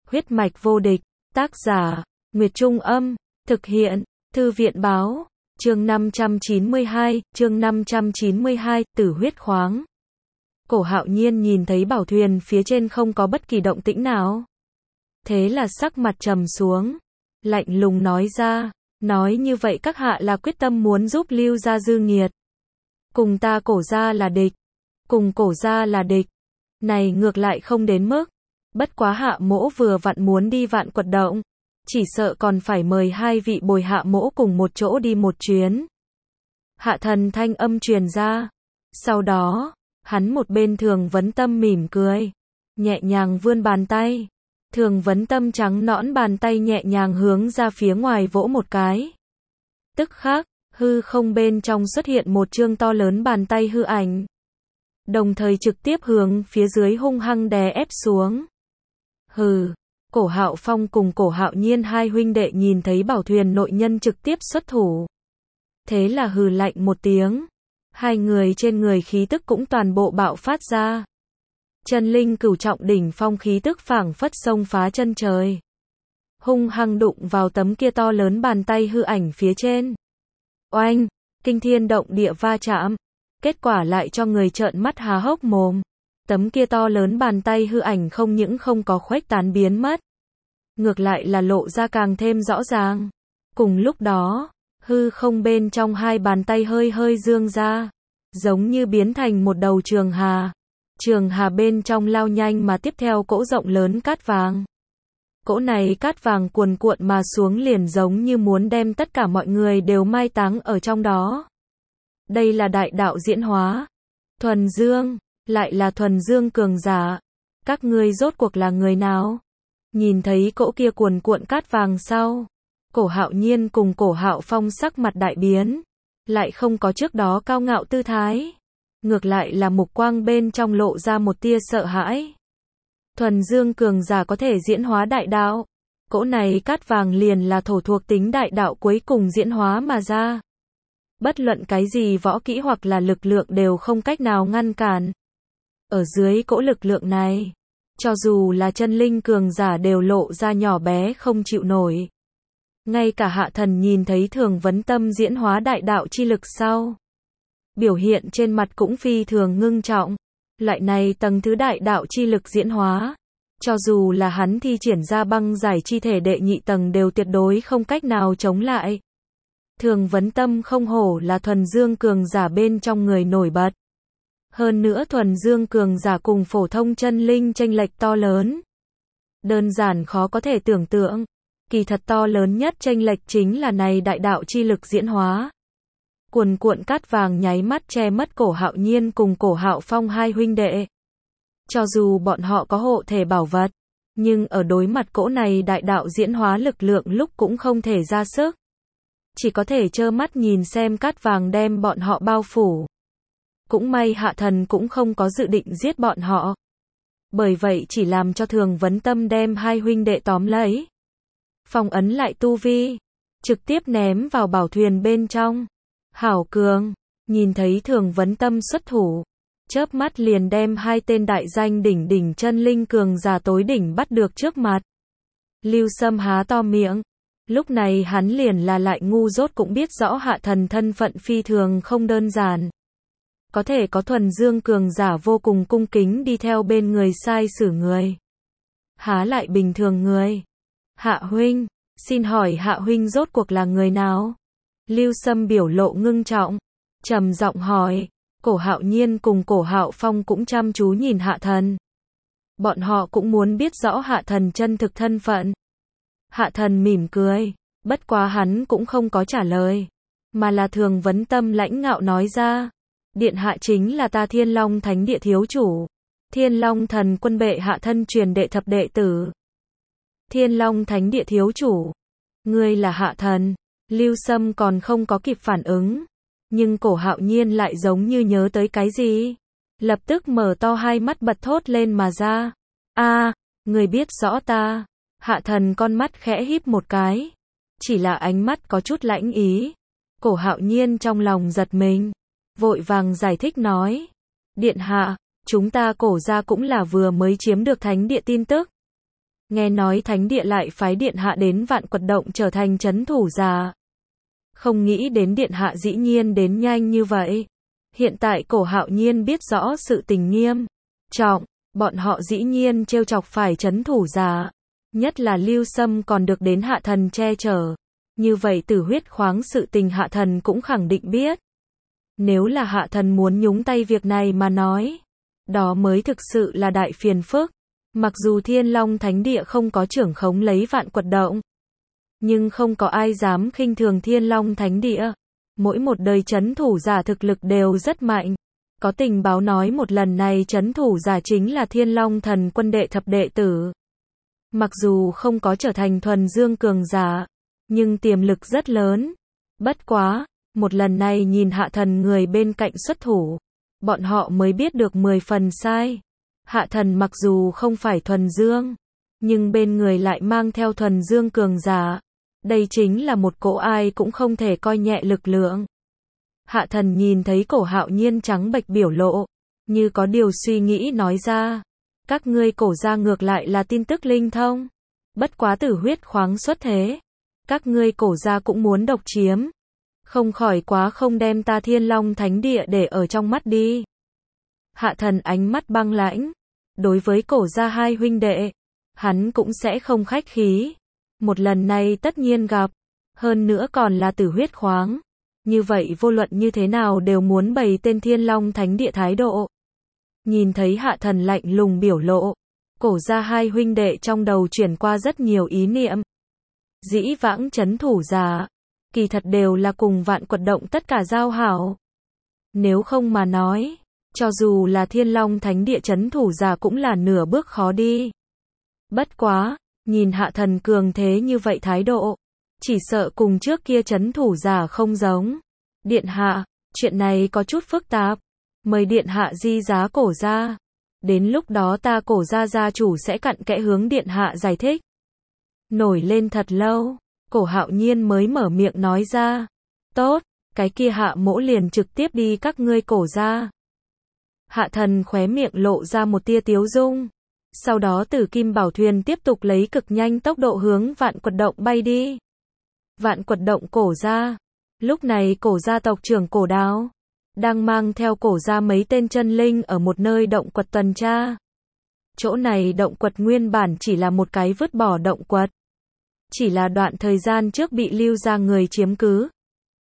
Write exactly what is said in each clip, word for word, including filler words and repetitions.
Huyết mạch vô địch, tác giả, Nguyệt Trung Âm, thực hiện, Thư viện Báo, chương năm trăm chín mươi hai, chương năm trăm chín mươi hai, Tử huyết khoáng. Cổ Hạo Nhiên nhìn thấy bảo thuyền phía trên không có bất kỳ động tĩnh nào. Thế là sắc mặt trầm xuống, lạnh lùng nói ra, nói như vậy các hạ là quyết tâm muốn giúp Lưu gia dư nghiệt. Cùng ta Cổ gia là địch, cùng Cổ gia là địch. Này ngược lại không đến mức, bất quá Hạ Mỗ vừa vặn muốn đi Vạn Quật Động, chỉ sợ còn phải mời hai vị bồi Hạ Mỗ cùng một chỗ đi một chuyến. Hạ Thần thanh âm truyền ra, sau đó, hắn một bên Thường Vấn Tâm mỉm cười, nhẹ nhàng vươn bàn tay. Thường Vấn Tâm trắng nõn bàn tay nhẹ nhàng hướng ra phía ngoài vỗ một cái. Tức khắc, hư không bên trong xuất hiện một chương to lớn bàn tay hư ảnh. Đồng thời trực tiếp hướng phía dưới hung hăng đè ép xuống. Hừ, Cổ Hạo Phong cùng Cổ Hạo Nhiên hai huynh đệ nhìn thấy bảo thuyền nội nhân trực tiếp xuất thủ. Thế là hừ lạnh một tiếng. Hai người trên người khí tức cũng toàn bộ bạo phát ra. Chân linh cửu trọng đỉnh phong khí tức phảng phất xông phá chân trời. Hung hăng đụng vào tấm kia to lớn bàn tay hư ảnh phía trên. Oanh, kinh thiên động địa va chạm. Kết quả lại cho người trợn mắt há hốc mồm. Tấm kia to lớn bàn tay hư ảnh không những không có khuếch tán biến mất. Ngược lại là lộ ra càng thêm rõ ràng. Cùng lúc đó, hư không bên trong hai bàn tay hơi hơi dương ra. Giống như biến thành một đầu trường hà. Trường hà bên trong lao nhanh mà tiếp theo cỗ rộng lớn cát vàng. Cỗ này cát vàng cuồn cuộn mà xuống liền giống như muốn đem tất cả mọi người đều mai táng ở trong đó. Đây là đại đạo diễn hóa. Thuần Dương, lại là thuần dương cường giả. Các ngươi rốt cuộc là người nào? Nhìn thấy cỗ kia cuồn cuộn cát vàng sau, Cổ Hạo Nhiên cùng Cổ Hạo Phong sắc mặt đại biến, lại không có trước đó cao ngạo tư thái. Ngược lại là mục quang bên trong lộ ra một tia sợ hãi. Thuần dương cường giả có thể diễn hóa đại đạo. Cỗ này cát vàng liền là thổ thuộc tính đại đạo cuối cùng diễn hóa mà ra. Bất luận cái gì võ kỹ hoặc là lực lượng đều không cách nào ngăn cản. Ở dưới cỗ lực lượng này, cho dù là chân linh cường giả đều lộ ra nhỏ bé không chịu nổi. Ngay cả Hạ Thần nhìn thấy Thường Vấn Tâm diễn hóa đại đạo chi lực sau, biểu hiện trên mặt cũng phi thường ngưng trọng. Loại này tầng thứ đại đạo chi lực diễn hóa, cho dù là hắn thi triển ra băng giải chi thể đệ nhị tầng đều tuyệt đối không cách nào chống lại. Thường Vấn Tâm không hổ là thuần dương cường giả bên trong người nổi bật. Hơn nữa thuần dương cường giả cùng phổ thông chân linh chênh lệch to lớn. Đơn giản khó có thể tưởng tượng. Kỳ thật to lớn nhất chênh lệch chính là này đại đạo chi lực diễn hóa. Cuồn cuộn cát vàng nháy mắt che mất Cổ Hạo Nhiên cùng Cổ Hạo Phong hai huynh đệ. Cho dù bọn họ có hộ thể bảo vật, nhưng ở đối mặt cỗ này đại đạo diễn hóa lực lượng lúc cũng không thể ra sức. Chỉ có thể trơ mắt nhìn xem cát vàng đem bọn họ bao phủ. Cũng may Hạ Thần cũng không có dự định giết bọn họ. Bởi vậy chỉ làm cho Thường Vấn Tâm đem hai huynh đệ tóm lấy. Phong ấn lại tu vi. Trực tiếp ném vào bảo thuyền bên trong. Hảo cường, nhìn thấy Thường Vấn Tâm xuất thủ. Chớp mắt liền đem hai tên đại danh đỉnh đỉnh chân linh cường giả tối đỉnh bắt được trước mặt. Lưu Sâm há to miệng. Lúc này hắn liền là lại ngu dốt cũng biết rõ Hạ Thần thân phận phi thường không đơn giản. Có thể có thuần dương cường giả vô cùng cung kính đi theo bên người sai xử người. Há lại bình thường người. Hạ huynh, xin hỏi Hạ huynh rốt cuộc là người nào? Lưu Sâm biểu lộ ngưng trọng, trầm giọng hỏi. Cổ Hạo Nhiên cùng Cổ Hạo Phong cũng chăm chú nhìn Hạ Thần. Bọn họ cũng muốn biết rõ Hạ Thần chân thực thân phận. Hạ Thần mỉm cười, bất quá hắn cũng không có trả lời, mà là Thường Vấn Tâm lãnh ngạo nói ra. Điện hạ chính là ta Thiên Long Thánh Địa thiếu chủ. Thiên Long Thần Quân bệ hạ thân truyền đệ thập đệ tử. Thiên Long Thánh Địa thiếu chủ. Ngươi là Hạ Thần. Lưu Sâm còn không có kịp phản ứng. Nhưng Cổ Hạo Nhiên lại giống như nhớ tới cái gì. Lập tức mở to hai mắt bật thốt lên mà ra. A, người biết rõ ta. Hạ Thần con mắt khẽ híp một cái. Chỉ là ánh mắt có chút lãnh ý. Cổ Hạo Nhiên trong lòng giật mình. Vội vàng giải thích nói. Điện hạ, chúng ta Cổ gia cũng là vừa mới chiếm được thánh địa tin tức. Nghe nói thánh địa lại phái điện hạ đến Vạn Quật Động trở thành trấn thủ giả. Không nghĩ đến điện hạ dĩ nhiên đến nhanh như vậy. Hiện tại Cổ Hạo Nhiên biết rõ sự tình nghiêm trọng, bọn họ dĩ nhiên trêu chọc phải trấn thủ giả. Nhất là Lưu Sâm còn được đến hạ thần che chở. Như vậy tử huyết khoáng sự tình hạ thần cũng khẳng định biết. Nếu là hạ thần muốn nhúng tay việc này mà nói, đó mới thực sự là đại phiền phức. Mặc dù Thiên Long Thánh Địa không có trưởng khống lấy Vạn Quật Động, nhưng không có ai dám khinh thường Thiên Long Thánh Địa. Mỗi một đời trấn thủ giả thực lực đều rất mạnh. Có tình báo nói một lần này trấn thủ giả chính là Thiên Long Thần Quân đệ thập đệ tử. Mặc dù không có trở thành thuần dương cường giả, nhưng tiềm lực rất lớn. Bất quá, một lần này nhìn hạ thần người bên cạnh xuất thủ, bọn họ mới biết được mười phần sai. Hạ thần mặc dù không phải thuần dương, nhưng bên người lại mang theo thuần dương cường giả. Đây chính là một cỗ ai cũng không thể coi nhẹ lực lượng. Hạ thần nhìn thấy Cổ Hạo Nhiên trắng bệch biểu lộ, như có điều suy nghĩ nói ra. Các ngươi Cổ gia ngược lại là tin tức linh thông. Bất quá tử huyết khoáng xuất thế. Các ngươi Cổ gia cũng muốn độc chiếm. Không khỏi quá không đem ta Thiên Long Thánh Địa để ở trong mắt đi. Hạ thần ánh mắt băng lãnh. Đối với Cổ gia hai huynh đệ, hắn cũng sẽ không khách khí. Một lần này tất nhiên gặp. Hơn nữa còn là tử huyết khoáng. Như vậy vô luận như thế nào đều muốn bày tên Thiên Long Thánh Địa thái độ. Nhìn thấy hạ thần lạnh lùng biểu lộ, Cổ gia hai huynh đệ trong đầu chuyển qua rất nhiều ý niệm. Dĩ vãng trấn thủ giả, kỳ thật đều là cùng Vạn Quật Động tất cả giao hảo. Nếu không mà nói, cho dù là Thiên Long Thánh Địa trấn thủ giả cũng là nửa bước khó đi. Bất quá, nhìn hạ thần cường thế như vậy thái độ, chỉ sợ cùng trước kia trấn thủ giả không giống. Điện hạ, chuyện này có chút phức tạp. Mời điện hạ di giá Cổ gia. Đến lúc đó ta Cổ gia gia chủ sẽ cặn kẽ hướng điện hạ giải thích. Nổi lên thật lâu, Cổ Hạo Nhiên mới mở miệng nói ra. Tốt, cái kia hạ mỗ liền trực tiếp đi các ngươi Cổ gia. Hạ thần khóe miệng lộ ra một tia tiếu dung. Sau đó Tử Kim Bảo Thuyền tiếp tục lấy cực nhanh tốc độ hướng Vạn Quật Động bay đi. Vạn Quật Động Cổ gia. Lúc này Cổ gia tộc trưởng Cổ Đào đang mang theo Cổ gia mấy tên chân linh ở một nơi động quật tuần tra. Chỗ này động quật nguyên bản chỉ là một cái vứt bỏ động quật. Chỉ là đoạn thời gian trước bị Lưu gia người chiếm cứ.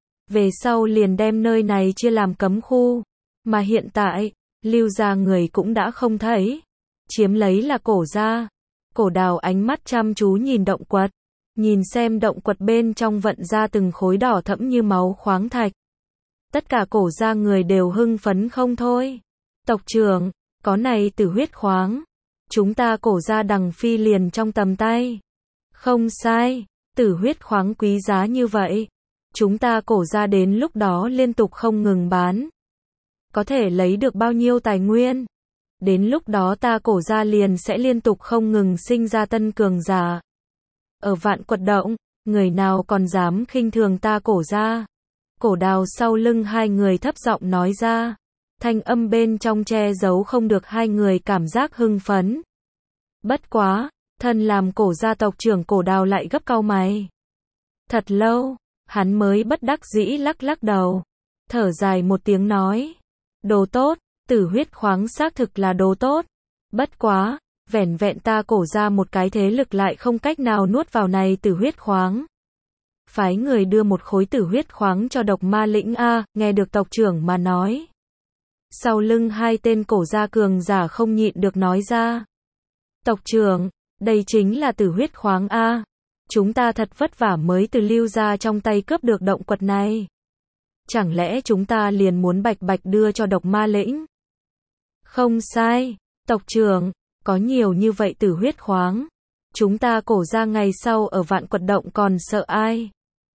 Về sau liền đem nơi này chia làm cấm khu. Mà hiện tại, Lưu gia người cũng đã không thấy. Chiếm lấy là Cổ gia. Cổ Đào ánh mắt chăm chú nhìn động quật. Nhìn xem động quật bên trong vận ra từng khối đỏ thẫm như máu khoáng thạch. Tất cả Cổ gia người đều hưng phấn không thôi. Tộc trưởng, có này tử huyết khoáng. Chúng ta Cổ gia đằng phi liền trong tầm tay. Không sai, tử huyết khoáng quý giá như vậy. Chúng ta Cổ gia đến lúc đó liên tục không ngừng bán. Có thể lấy được bao nhiêu tài nguyên. Đến lúc đó ta Cổ gia liền sẽ liên tục không ngừng sinh ra tân cường giả. Ở Vạn Quật Động, người nào còn dám khinh thường ta Cổ gia. Cổ Đào sau lưng hai người thấp giọng nói ra. Thanh âm bên trong che giấu không được hai người cảm giác hưng phấn. Bất quá, thân làm Cổ gia tộc trưởng Cổ Đào lại gấp cau mày. Thật lâu, hắn mới bất đắc dĩ lắc lắc đầu. Thở dài một tiếng nói. Đồ tốt, tử huyết khoáng xác thực là đồ tốt. Bất quá, vẻn vẹn ta Cổ gia một cái thế lực lại không cách nào nuốt vào này tử huyết khoáng. Phái người đưa một khối tử huyết khoáng cho Độc Ma Lĩnh a, nghe được tộc trưởng mà nói. Sau lưng hai tên Cổ gia cường giả không nhịn được nói ra. Tộc trưởng, đây chính là tử huyết khoáng a. Chúng ta thật vất vả mới từ Lưu gia trong tay cướp được động quật này. Chẳng lẽ chúng ta liền muốn bạch bạch đưa cho Độc Ma Lĩnh? Không sai, tộc trưởng, có nhiều như vậy tử huyết khoáng. Chúng ta Cổ gia ngày sau ở Vạn Quật Động còn sợ ai?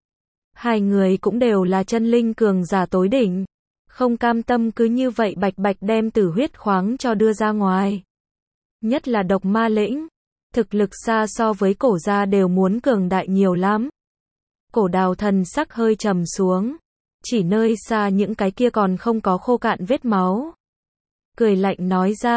Hai người cũng đều là chân linh cường giả tối đỉnh. Không cam tâm cứ như vậy bạch bạch đem tử huyết khoáng cho đưa ra ngoài. Nhất là Độc Ma Lĩnh. Thực lực xa so với Cổ gia đều muốn cường đại nhiều lắm. Cổ Đào thần sắc hơi trầm xuống. Chỉ nơi xa những cái kia còn không có khô cạn vết máu. Cười lạnh nói ra.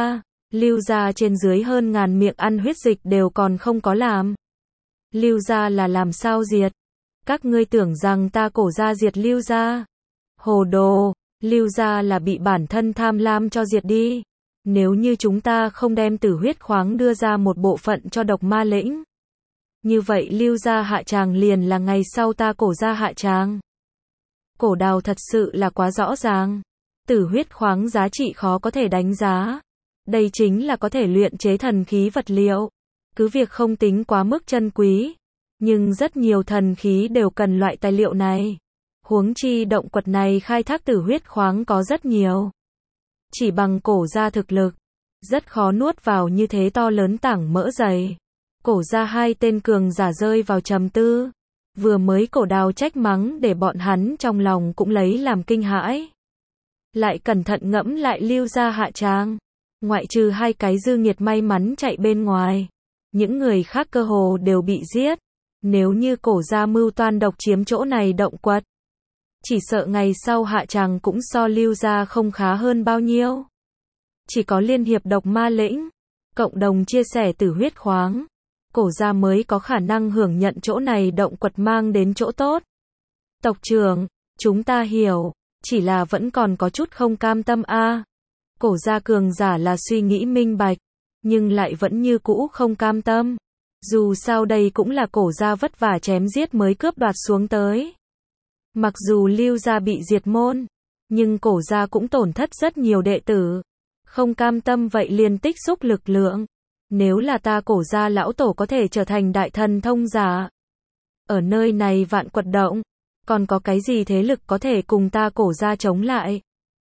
Lưu gia trên dưới hơn ngàn miệng ăn huyết dịch đều còn không có làm. Lưu gia là làm sao diệt? Các ngươi tưởng rằng ta cổ gia diệt Lưu gia? Hồ đồ, Lưu gia là bị bản thân tham lam cho diệt đi. Nếu như chúng ta không đem tử huyết khoáng đưa ra một bộ phận cho độc ma lĩnh, như vậy Lưu gia hạ tràng liền là ngày sau ta cổ gia hạ tràng. Cổ Đào thật sự là quá rõ ràng. Tử huyết khoáng giá trị khó có thể đánh giá. Đây chính là có thể luyện chế thần khí vật liệu. Cứ việc không tính quá mức chân quý, nhưng rất nhiều thần khí đều cần loại tài liệu này. Huống chi động quật này khai thác tử huyết khoáng có rất nhiều. Chỉ bằng cổ gia thực lực, rất khó nuốt vào như thế to lớn tảng mỡ dày. Cổ gia hai tên cường giả rơi vào trầm tư. Vừa mới Cổ Đào trách mắng để bọn hắn trong lòng cũng lấy làm kinh hãi. Lại cẩn thận ngẫm lại Lưu gia hạ tràng. Ngoại trừ hai cái dư nghiệt may mắn chạy bên ngoài, những người khác cơ hồ đều bị giết. Nếu như Cổ gia mưu toan độc chiếm chỗ này động quật, chỉ sợ ngày sau hạ tràng cũng so Lưu gia không khá hơn bao nhiêu. Chỉ có liên hiệp độc ma lĩnh, cộng đồng chia sẻ tử huyết khoáng, Cổ gia mới có khả năng hưởng nhận chỗ này động quật mang đến chỗ tốt. Tộc trưởng, chúng ta hiểu, chỉ là vẫn còn có chút không cam tâm a. À. Cổ gia cường giả là suy nghĩ minh bạch, nhưng lại vẫn như cũ không cam tâm. Dù sao đây cũng là Cổ gia vất vả chém giết mới cướp đoạt xuống tới. Mặc dù Lưu gia bị diệt môn, nhưng Cổ gia cũng tổn thất rất nhiều đệ tử. Không cam tâm vậy liền tích xúc lực lượng. Nếu là ta Cổ gia lão tổ có thể trở thành đại thần thông giả, ở nơi này vạn quật động, còn có cái gì thế lực có thể cùng ta Cổ gia chống lại?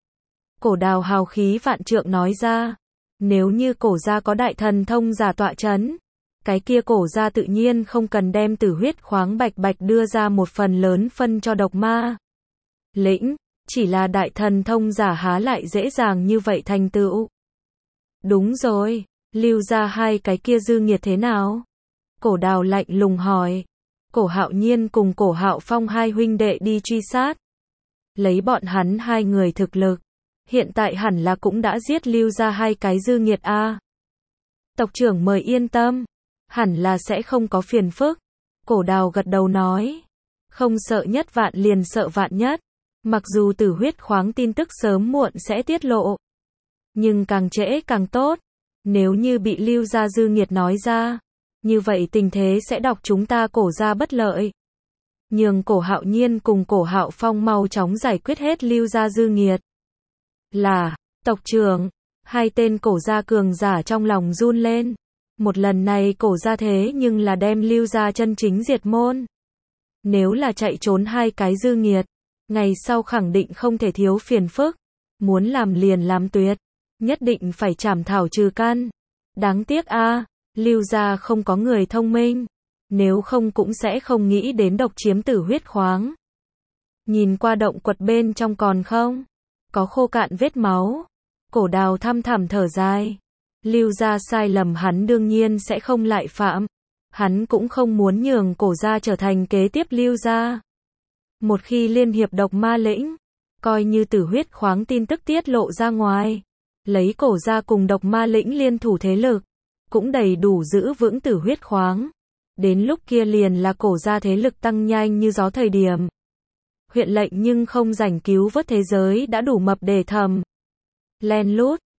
Cổ Đào hào khí vạn trượng nói ra, nếu như Cổ gia có đại thần thông giả tọa chấn, cái kia Cổ gia tự nhiên không cần đem tử huyết khoáng bạch bạch đưa ra một phần lớn phân cho độc ma lĩnh, chỉ là đại thần thông giả há lại dễ dàng như vậy thành tựu. Đúng rồi, Lưu gia hai cái kia dư nghiệt thế nào? Cổ Đào lạnh lùng hỏi. Cổ Hạo Nhiên cùng Cổ Hạo Phong hai huynh đệ đi truy sát. Lấy bọn hắn hai người thực lực, hiện tại hẳn là cũng đã giết Lưu gia hai cái dư nghiệt a. À. Tộc trưởng mời yên tâm, hẳn là sẽ không có phiền phức. Cổ Đào gật đầu nói, không sợ nhất vạn liền sợ vạn nhất. Mặc dù tử huyết khoáng tin tức sớm muộn sẽ tiết lộ, nhưng càng trễ càng tốt. Nếu như bị Lưu gia dư nghiệt nói ra, như vậy tình thế sẽ đọc chúng ta Cổ gia bất lợi. Nhường Cổ Hạo Nhiên cùng Cổ Hạo Phong mau chóng giải quyết hết Lưu gia dư nghiệt. Là, tộc trưởng, hai tên Cổ gia cường giả trong lòng run lên. Một lần này Cổ gia thế nhưng là đem Lưu gia chân chính diệt môn. Nếu là chạy trốn hai cái dư nghiệt, ngày sau khẳng định không thể thiếu phiền phức. Muốn làm liền làm tuyệt, nhất định phải trảm thảo trừ căn. Đáng tiếc a, à, Lưu gia không có người thông minh, nếu không cũng sẽ không nghĩ đến độc chiếm tử huyết khoáng. Nhìn qua động quật bên trong còn không có khô cạn vết máu. Cổ Đào thăm thẳm thở dài. Lưu gia sai lầm hắn đương nhiên sẽ không lại phạm. Hắn cũng không muốn nhường Cổ gia trở thành kế tiếp Lưu gia. Một khi liên hiệp độc ma lĩnh, coi như tử huyết khoáng tin tức tiết lộ ra ngoài, lấy Cổ gia cùng độc ma lĩnh liên thủ thế lực, cũng đầy đủ giữ vững tử huyết khoáng. Đến lúc kia liền là Cổ gia thế lực tăng nhanh như gió thời điểm. Huyện lệnh nhưng không rảnh cứu vớt thế giới đã đủ mập để thầm. Len lút,